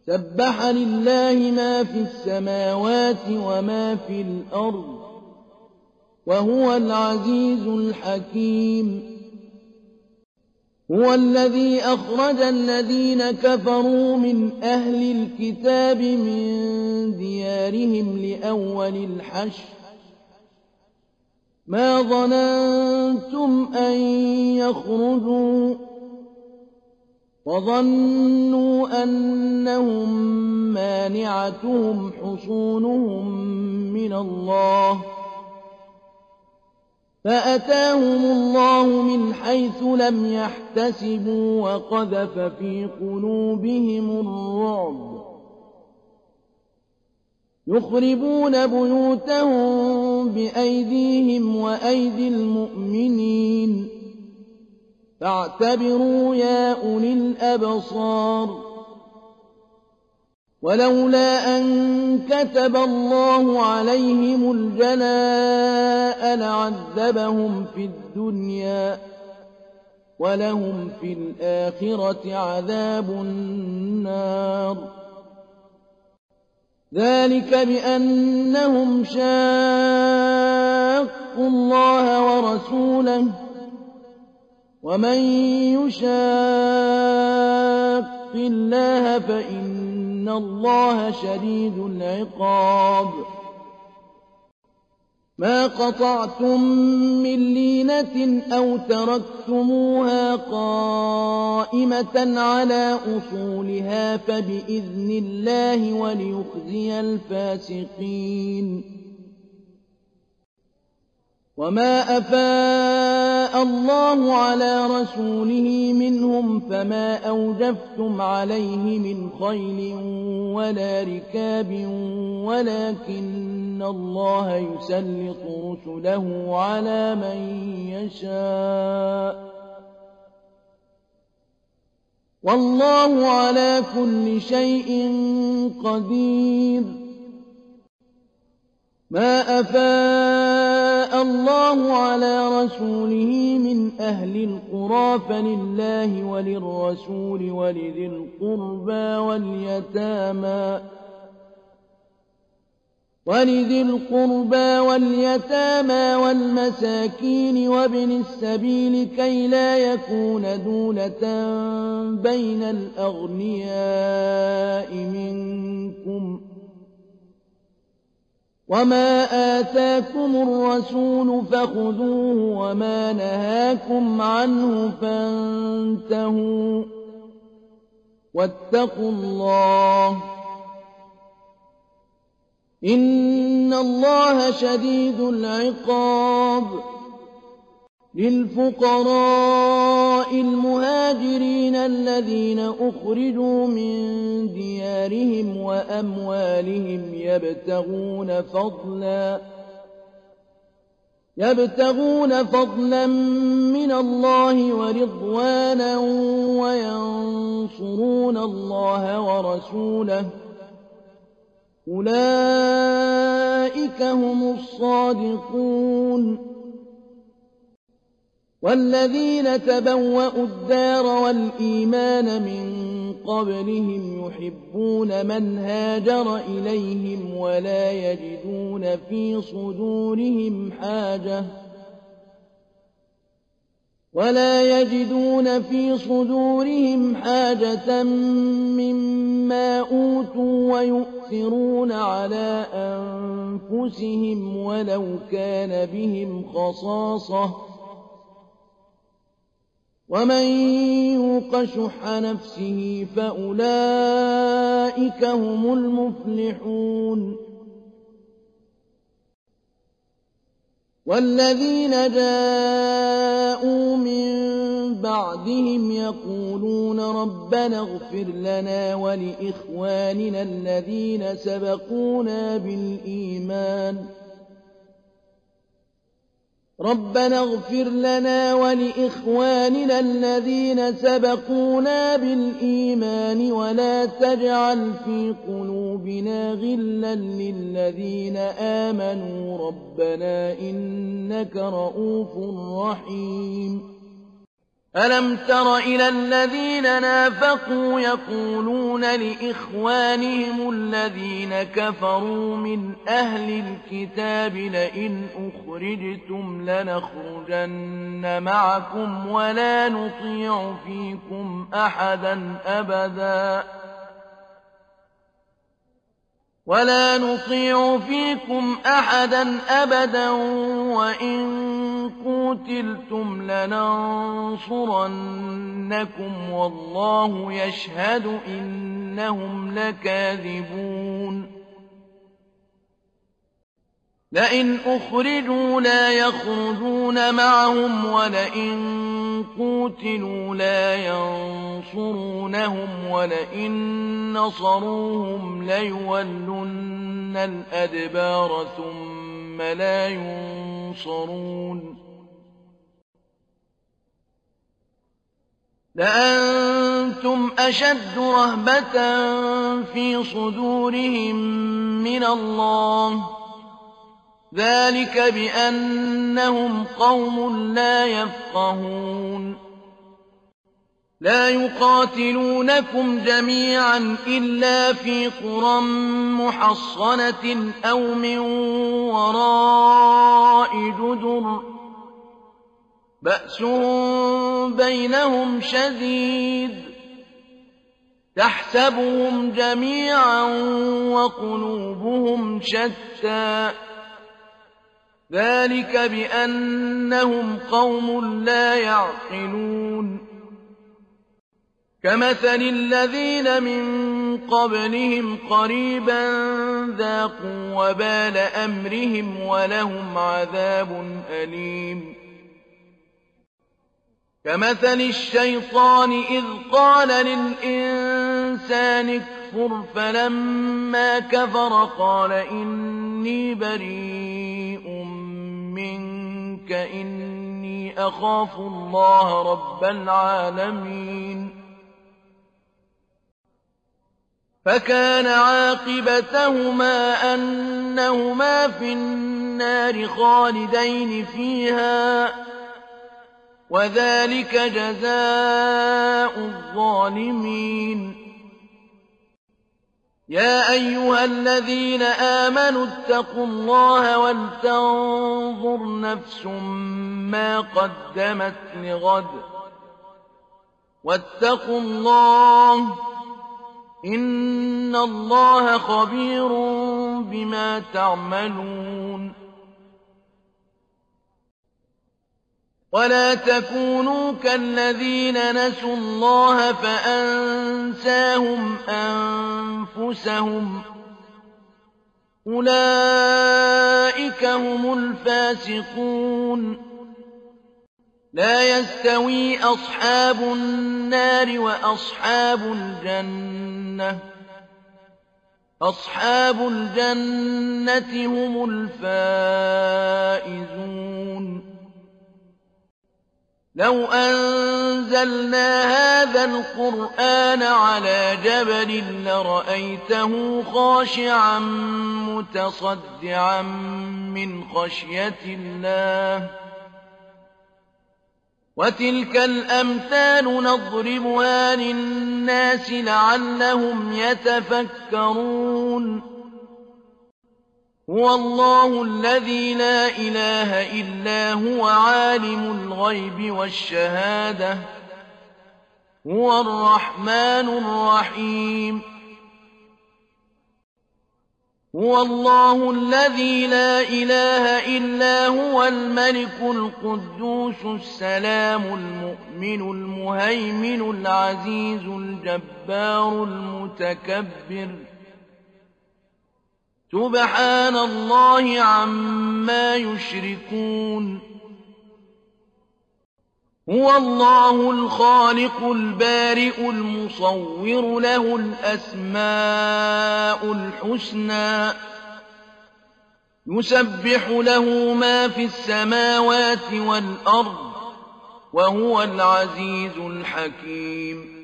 سبح لله ما في السماوات وما في الأرض وهو العزيز الحكيم. هو الذي أخرج الذين كفروا من أهل الكتاب من ديارهم لأول الحشر ما ظننتم أن يخرجوا وظنوا أنهم مانعتهم حصونهم من الله فأتاهم الله من حيث لم يحتسبوا وقذف في قلوبهم الرعب يخربون بيوتهم بأيديهم وأيدي المؤمنين فاعتبروا يا أولي الأبصار. ولولا أن كتب الله عليهم الجلاء لعذبهم في الدنيا ولهم في الآخرة عذاب النار ذلك بأنهم شاقوا الله ورسوله ومن يشاق الله فإن الله شديد العقاب. ما قطعتم من لينة أو تركتموها قائمة على أصولها فبإذن الله وليخزي الفاسقين. وما أفاء الله على رسوله منهم فما أوجفتم عليه من خيل ولا ركاب ولكن الله يسلط رسله على من يشاء والله على كل شيء قدير. ما أفاء الله على رسوله من أهل القرى فلله وللرسول ولذي القربى واليتامى والمساكين وابن السبيل كي لا يكون دولة بين الأغنياء منكم وما آتاكم الرسول فخذوه وما نهاكم عنه فانتهوا واتقوا الله إن الله شديد العقاب. للفقراء المهاجرين الذين أخرجوا من ديارهم وأموالهم يبتغون فضلا من الله ورضوانا وينصرون الله ورسوله أولئك هم الصادقون. والذين تبوأوا الدار والإيمان من قبلهم يحبون من هاجر إليهم ولا يجدون في صدورهم حاجة مما أوتوا ويؤثرون على أنفسهم ولو كان بهم خصاصة ومن يوق شح نفسه فأولئك هم المفلحون. والذين جاءوا من بعدهم يقولون ربنا اغفر لنا ولإخواننا الذين سبقونا بالإيمان ولا تجعل في قلوبنا غلا للذين آمنوا ربنا إنك رؤوف رحيم. ألم تر إلى الذين نافقوا يقولون لإخوانهم الذين كفروا من أهل الكتاب لئن أخرجتم لنخرجن معكم ولا نطيع فيكم أحدا أبدا وإن قوتلتم لننصرنكم والله يشهد إنهم لكاذبون لئن أخرجوا لا يخرجون معهم ولئن قوتلوا لا ينصرونهم ولئن نصروهم ليولن الأدبار ثم لا ينصرون لأنتم أشد رهبة في صدورهم من الله ذلك بأنهم قوم لا يفقهون لا يقاتلونكم جميعا إلا في قرى محصنة أو من وراء جدر بأسهم بينهم شديد تحسبهم جميعا وقلوبهم شتى ذلك بأنهم قوم لا يعقلون كمثل الذين من قبلهم قريبا ذاقوا وبال أمرهم ولهم عذاب أليم كمثل الشيطان إذ قال للإنسان اكفر فلما كفر قال إني بريء منك إني أخاف الله رب العالمين فكان عاقبتهما أنهما في النار خالدين فيها وذلك جزاء الظالمين يا أيها الذين آمنوا اتقوا الله ولتنظر نفس ما قدمت لغد واتقوا الله إن الله خبير بما تعملون ولا تكونوا كالذين نسوا الله فأنساهم أنفسهم أولئك هم الفاسقون لا يستوي أصحاب النار وأصحاب الجنة أصحاب الجنة هم الفائزون لو أنزلنا هذا القرآن على جبل لرأيته خاشعا متصدعا من خشية الله وتلك الأمثال نضربها للناس لعلهم يتفكرون هو الله الذي لا إله إلا هو عالم الغيب والشهادة هو الرحمن الرحيم هو الله الذي لا إله إلا هو الملك القدوس السلام المؤمن المهيمن العزيز الجبار المتكبر سبحان الله عما يشركون هو الله الخالق البارئ المصور له الأسماء الحسنى يسبح له ما في السماوات والأرض وهو العزيز الحكيم